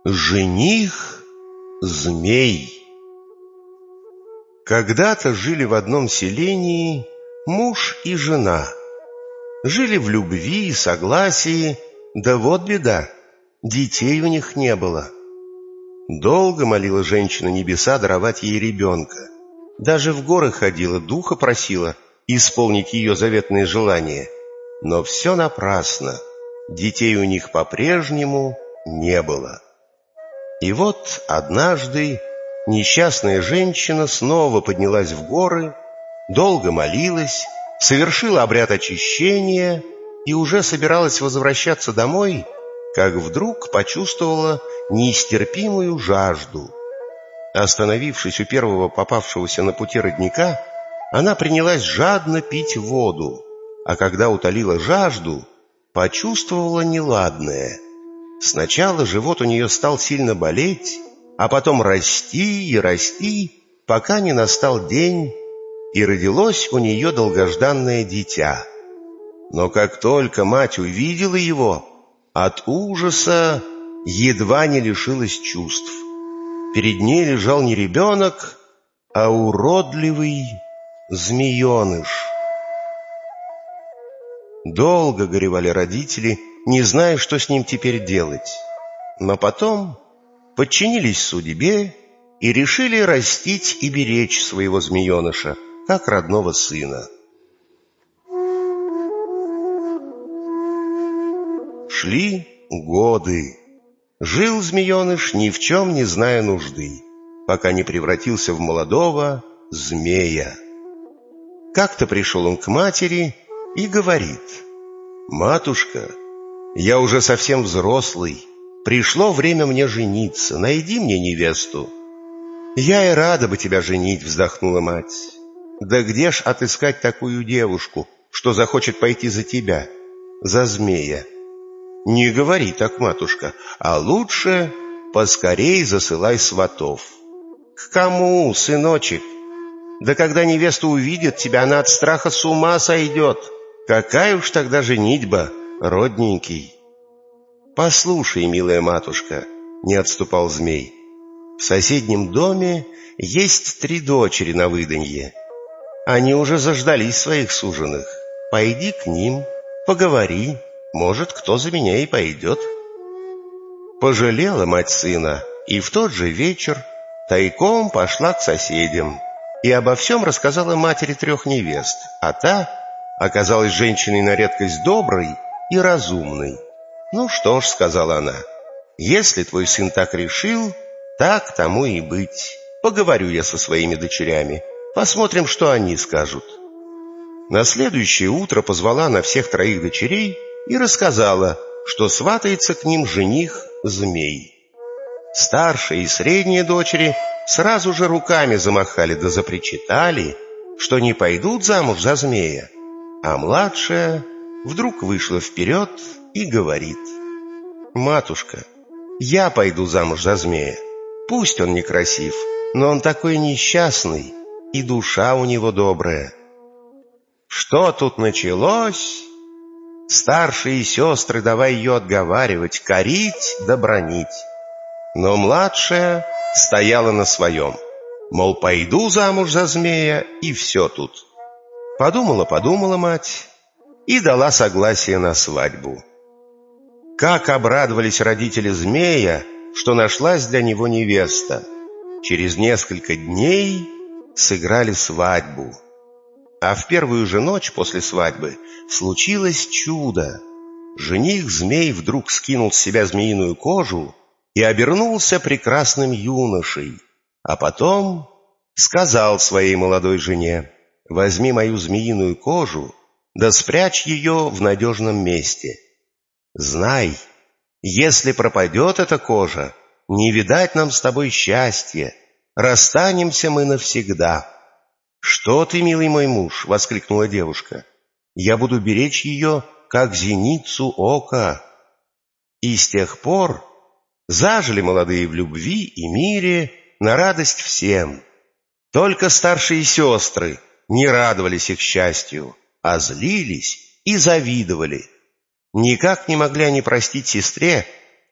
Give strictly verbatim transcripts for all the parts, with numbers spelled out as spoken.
Жених змей. Когда-то жили в одном селении муж и жена. Жили в любви и согласии, да вот беда, детей у них не было. Долго молила женщина небеса даровать ей ребенка. Даже в горы ходила, духа просила исполнить ее заветные желания. Но все напрасно, детей у них по-прежнему не было. И вот однажды несчастная женщина снова поднялась в горы, долго молилась, совершила обряд очищения и уже собиралась возвращаться домой, как вдруг почувствовала нестерпимую жажду. Остановившись у первого попавшегося на пути родника, она принялась жадно пить воду, а когда утолила жажду, почувствовала неладное. Сначала живот у нее стал сильно болеть, а потом расти и расти, пока не настал день, и родилось у нее долгожданное дитя. Но как только мать увидела его, от ужаса едва не лишилась чувств. Перед ней лежал не ребенок, а уродливый змееныш. Долго горевали родители, не зная, что с ним теперь делать. Но потом подчинились судьбе и решили растить и беречь своего змееныша, как родного сына. Шли годы. Жил змееныш, ни в чем не зная нужды, пока не превратился в молодого змея. Как-то пришел он к матери и говорит: «Матушка, я уже совсем взрослый, пришло время мне жениться, найди мне невесту». «Я и рада бы тебя женить», — вздохнула мать. «Да где ж отыскать такую девушку, что захочет пойти за тебя, за змея?» «Не говори так, матушка, а лучше поскорей засылай сватов». «К кому, сыночек? Да когда невеста увидит тебя, она от страха с ума сойдет. Какая уж тогда женитьба, родненький». «Послушай, милая матушка», — не отступал змей, «в соседнем доме есть три дочери на выданье. Они уже заждались своих суженых. Пойди к ним, поговори, может, кто за меня и пойдет». Пожалела мать сына, и в тот же вечер тайком пошла к соседям и обо всем рассказала матери трех невест, а та оказалась женщиной на редкость доброй и разумной. «Ну что ж», — сказала она, — «если твой сын так решил, так тому и быть. Поговорю я со своими дочерями, посмотрим, что они скажут». На следующее утро позвала она всех троих дочерей и рассказала, что сватается к ним жених-змей. Старшие и средние дочери сразу же руками замахали да запричитали, что не пойдут замуж за змея, а младшая вдруг вышла вперед и говорит: «Матушка, я пойду замуж за змея. Пусть он некрасив, но он такой несчастный, и душа у него добрая». Что тут началось? Старшие сестры давай ее отговаривать, корить да бранить. Но младшая стояла на своем, мол, пойду замуж за змея, и все тут. Подумала-подумала мать и дала согласие на свадьбу. Как обрадовались родители змея, что нашлась для него невеста. Через несколько дней сыграли свадьбу. А в первую же ночь после свадьбы случилось чудо. Жених-змей вдруг скинул с себя змеиную кожу и обернулся прекрасным юношей, а потом сказал своей молодой жене: «Возьми мою змеиную кожу, да спрячь ее в надежном месте. Знай, если пропадет эта кожа, не видать нам с тобой счастья, расстанемся мы навсегда». «Что ты, милый мой муж!» — воскликнула девушка. «Я буду беречь ее, как зеницу ока». И с тех пор зажили молодые в любви и мире на радость всем. Только старшие сестры не радовались их счастью, а злились и завидовали. Никак не могли они простить сестре,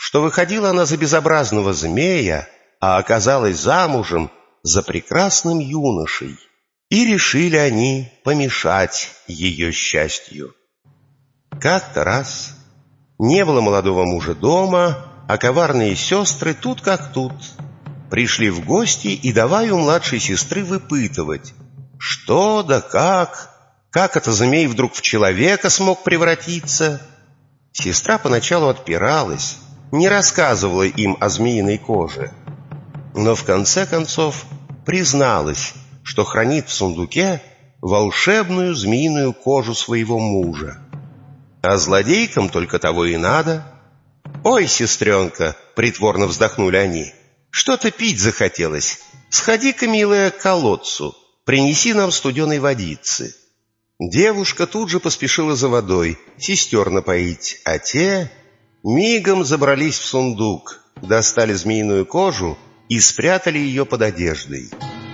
что выходила она за безобразного змея, а оказалась замужем за прекрасным юношей, и решили они помешать ее счастью. Как-то раз не было молодого мужа дома, а коварные сестры тут как тут пришли в гости и давай у младшей сестры выпытывать, что да как, как это змей вдруг в человека смог превратиться. Сестра поначалу отпиралась, не рассказывала им о змеиной коже, но в конце концов призналась, что хранит в сундуке волшебную змеиную кожу своего мужа. А злодейкам только того и надо. «Ой, сестренка!» — притворно вздохнули они. «Что-то пить захотелось. Сходи-ка, милая, к колодцу, принеси нам студеной водицы». Девушка тут же поспешила за водой, сестер напоить, а те мигом забрались в сундук, достали змеиную кожу и спрятали ее под одеждой.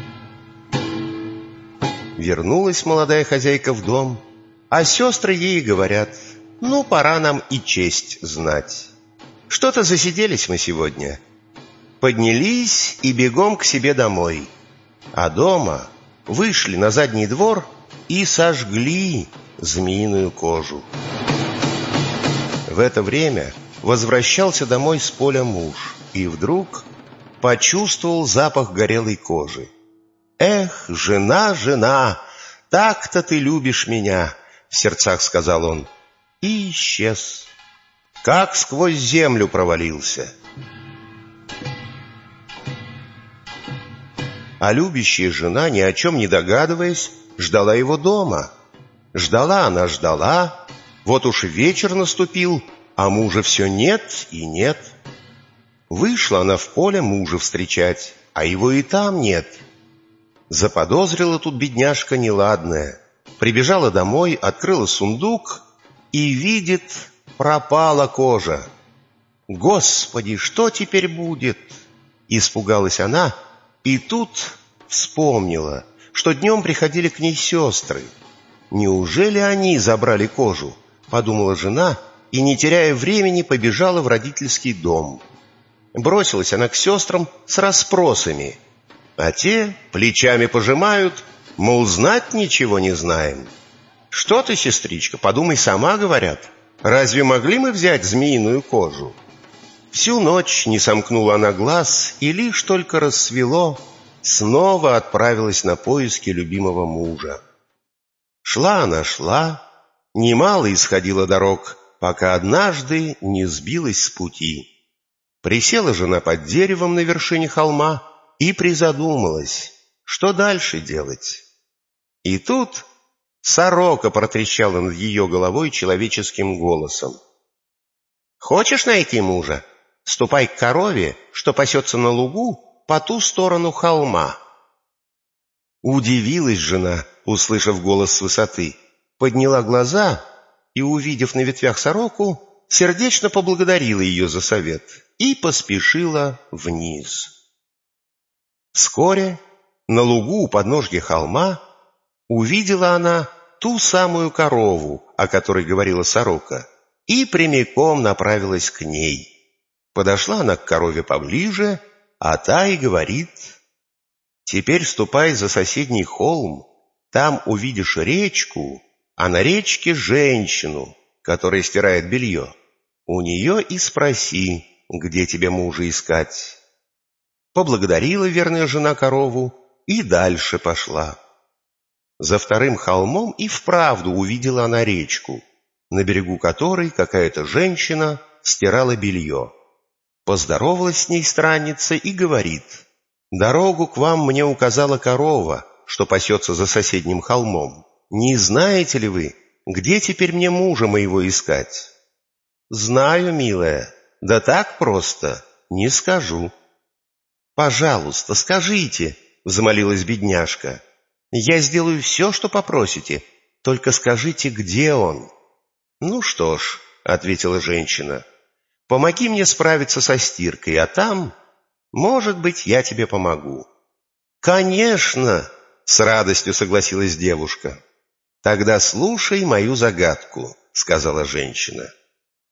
Вернулась молодая хозяйка в дом, а сестры ей говорят: «Ну, пора нам и честь знать. Что-то засиделись мы сегодня». Поднялись и бегом к себе домой. А дома вышли на задний двор и сожгли змеиную кожу. В это время возвращался домой с поля муж и вдруг почувствовал запах горелой кожи. «Эх, жена, жена, так-то ты любишь меня!» — в сердцах сказал он. И исчез, как сквозь землю провалился. А любящая жена, ни о чем не догадываясь, ждала его дома. Ждала она, ждала, вот уж вечер наступил, а мужа все нет и нет. Вышла она в поле мужа встречать, а его и там нет. Заподозрила тут бедняжка неладное, прибежала домой, открыла сундук и видит, пропала кожа. «Господи, что теперь будет?» Испугалась она, и тут вспомнила, что днем приходили к ней сестры. «Неужели они забрали кожу?» — подумала жена, и, не теряя времени, побежала в родительский дом. Бросилась она к сестрам с расспросами, а те плечами пожимают, мол, знать ничего не знаем. «Что ты, сестричка, подумай сама», — говорят. «Разве могли мы взять змеиную кожу?» Всю ночь не сомкнула она глаз, и лишь только рассвело, снова отправилась на поиски любимого мужа. Шла она, шла, немало исходила дорог, пока однажды не сбилась с пути. Присела жена под деревом на вершине холма и призадумалась, что дальше делать. И тут сорока протрещала над ее головой человеческим голосом. «Хочешь найти мужа? Ступай к корове, что пасется на лугу по ту сторону холма». Удивилась жена, услышав голос с высоты, подняла глаза и, увидев на ветвях сороку, сердечно поблагодарила ее за совет и поспешила вниз. Вскоре на лугу у подножья холма увидела она ту самую корову, о которой говорила сорока, и прямиком направилась к ней. Подошла она к корове поближе, а та и говорит: «Теперь ступай за соседний холм, там увидишь речку, а на речке женщину, которая стирает белье. У нее и спроси, где тебе мужа искать». Поблагодарила верная жена корову и дальше пошла. За вторым холмом и вправду увидела она речку, на берегу которой какая-то женщина стирала белье. Поздоровалась с ней странница и говорит: «Дорогу к вам мне указала корова, что пасется за соседним холмом. Не знаете ли вы, где теперь мне мужа моего искать?» «Знаю, милая, да так просто не скажу». «Пожалуйста, скажите», — взмолилась бедняжка. «Я сделаю все, что попросите, только скажите, где он». «Ну что ж», — ответила женщина, — «помоги мне справиться со стиркой, а там, может быть, я тебе помогу». «Конечно», — с радостью согласилась девушка. «Тогда слушай мою загадку», — сказала женщина.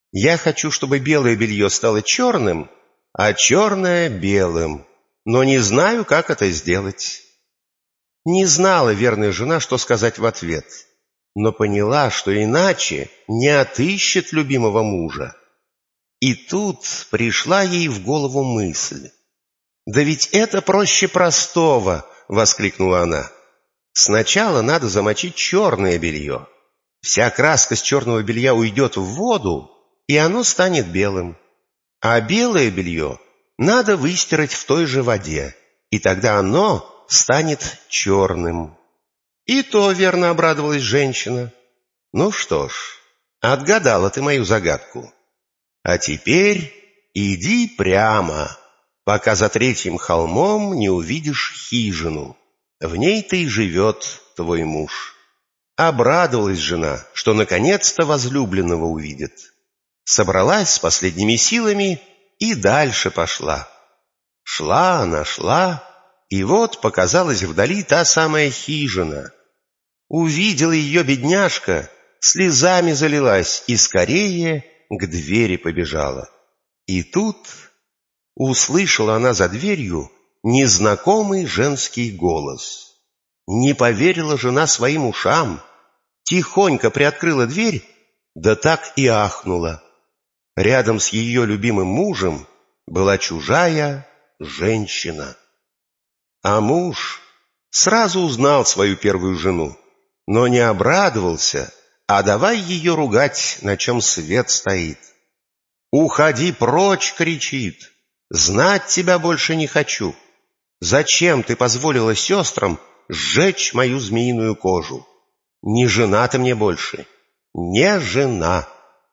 Я хочу, чтобы белое белье стало черным, а черное — белым, но не знаю, как это сделать». Не знала верная жена, что сказать в ответ, но поняла, что иначе не отыщет любимого мужа. И тут пришла ей в голову мысль. «Да ведь это проще простого!» — воскликнула она. «Сначала надо замочить черное белье. Вся краска с черного белья уйдет в воду, и оно станет белым. А белое белье надо выстирать в той же воде, и тогда оно станет черным». «И то верно», — обрадовалась женщина. «Ну что ж, отгадала ты мою загадку. А теперь иди прямо, пока за третьим холмом не увидишь хижину. В ней-то и живет твой муж». Обрадовалась жена, что наконец-то возлюбленного увидит. Собралась с последними силами и дальше пошла. Шла она, шла, и вот показалась вдали та самая хижина. Увидела ее бедняжка, слезами залилась и скорее к двери побежала. И тут услышала она за дверью незнакомый женский голос. Не поверила жена своим ушам, тихонько приоткрыла дверь, да так и ахнула. Рядом с ее любимым мужем была чужая женщина. А муж сразу узнал свою первую жену, но не обрадовался, а давай ее ругать, на чем свет стоит. «Уходи прочь!» — кричит. «Знать тебя больше не хочу. Зачем ты позволила сестрам сжечь мою змеиную кожу? Не жена ты мне больше, не жена!»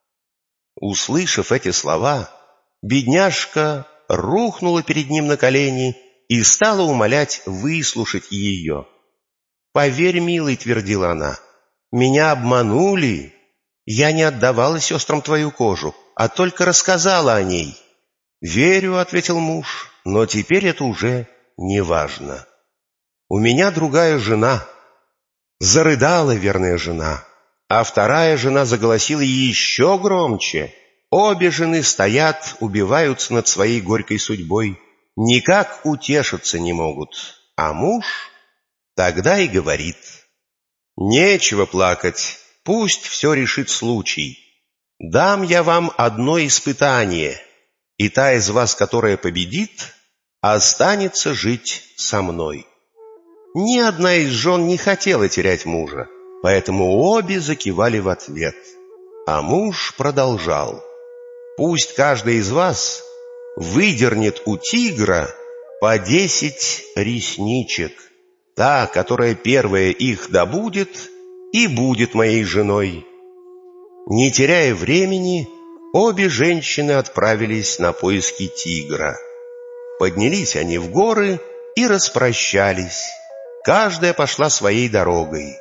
Услышав эти слова, бедняжка рухнула перед ним на колени и стала умолять выслушать ее. «Поверь, милый, — твердила она, — меня обманули. Я не отдавала сестрам твою кожу, а только рассказала о ней». «Верю, — ответил муж, — но теперь это уже не важно. У меня другая жена». Зарыдала верная жена, а вторая жена заголосила еще громче. Обе жены стоят, убиваются над своей горькой судьбой, никак утешиться не могут. А муж тогда и говорит: «Нечего плакать, пусть все решит случай. Дам я вам одно испытание, и та из вас, которая победит, останется жить со мной». Ни одна из жен не хотела терять мужа, поэтому обе закивали в ответ. А муж продолжал: «Пусть каждый из вас выдернет у тигра по десять ресничек. Та, которая первая их добудет, и будет моей женой». Не теряя времени, обе женщины отправились на поиски тигра. Поднялись они в горы и распрощались. Каждая пошла своей дорогой.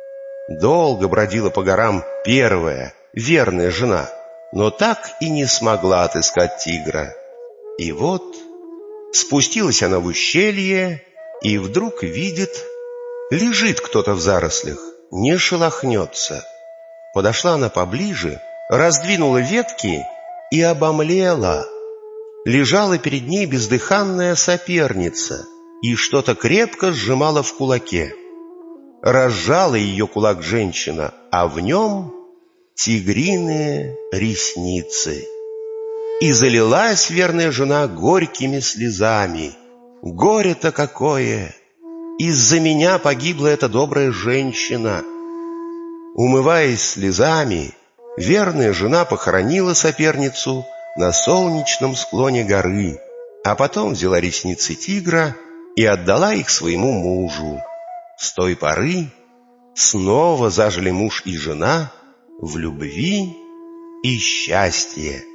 Долго бродила по горам первая, верная жена, но так и не смогла отыскать тигра. И вот спустилась она в ущелье, и вдруг видит, лежит кто-то в зарослях, не шелохнется. Подошла она поближе, раздвинула ветки и обомлела. Лежала перед ней бездыханная соперница и что-то крепко сжимала в кулаке. Разжала ее кулак женщина, а в нем тигриные ресницы. И залилась верная жена горькими слезами. «Горе-то какое! Из-за меня погибла эта добрая женщина». Умываясь слезами, верная жена похоронила соперницу на солнечном склоне горы, а потом взяла ресницы тигра и отдала их своему мужу. С той поры снова зажили муж и жена в любви и счастье.